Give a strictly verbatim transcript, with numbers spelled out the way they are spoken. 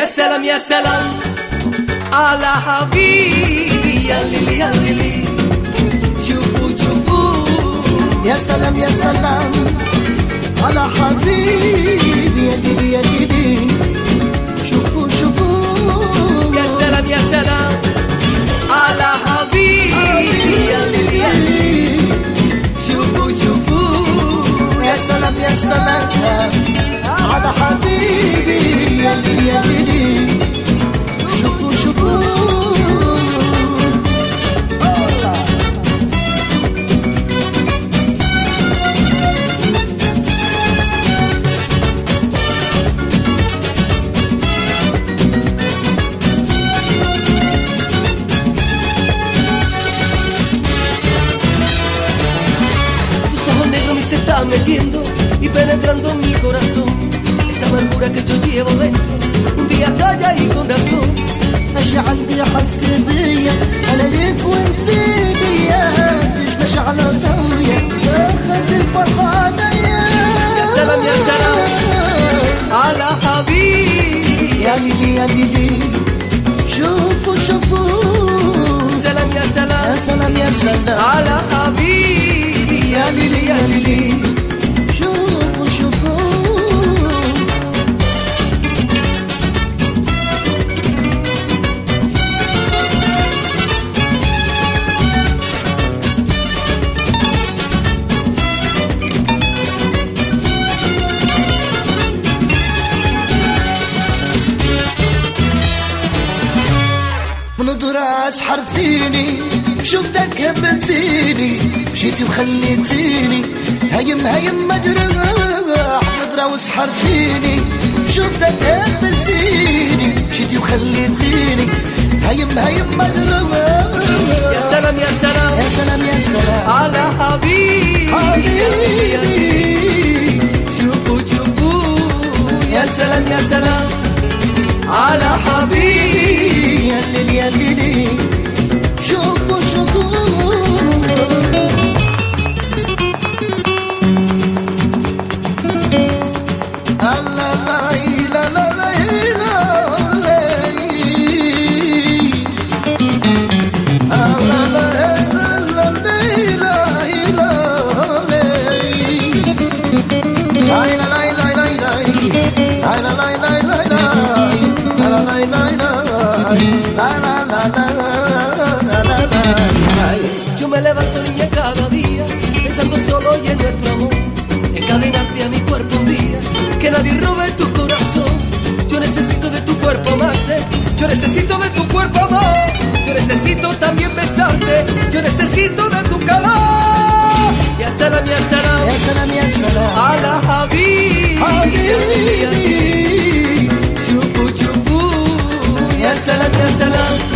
يا سلام يا سلام على حبيبي يا ليلي يا ليلي. شوفوا شوفوا يا سلام يا سلام على حبيبي يا ليلي يا ليلي. شوفوا شوفوا يا سلام يا سلام على حبيبي يا ليلي يا ليلي. شوفوا شوفوا يا سلام يا سلام على حبيبي يا ليلي يا ليلي. شوفوا شوفوا se está metiendo y penetrando en mi corazón. Esa amargura que yo llevo dentro un día calla y con razón. أجعل لي حس بيا أنا ليك وانت بيا تشبش على ضويا تاخد الفرحة عليا. يا سلام يا سلام على حبيبي يا ليلي يا ليلي. شوفوا شوفوا سلام يا سلام يا سلام يا سلام على حبيبي يا ليلي يا ليلي. شوفوا شوفوا بنظرة سحرتيني شفتك هبتيني مشيتي وخليتيني هايم هايم مجرح. بنظرة وسحرتيني شفتك هبتيني مشيتي وخليتيني هايم هايم مجرح. يا سلام يا سلام يا سلام يا سلام على حبيبي حبيبي يا ليلي. شوفوا شوفوا يا سلام يا سلام على حبيبي يا ليلي يا ليلي. شوفوا شوفوا Yo me levanto niña cada día pensando solo y en nuestro amor, encadenarte a mi cuerpo un día, que nadie robe tu corazón. Yo necesito de tu cuerpo amarte, yo necesito de tu cuerpo amor, yo necesito también besarte, yo necesito de tu calor. Ya salam ya salam يا سلام يا سلام على حبيبي حبيبي. شوفوا شوفوا يا سلام يا سلام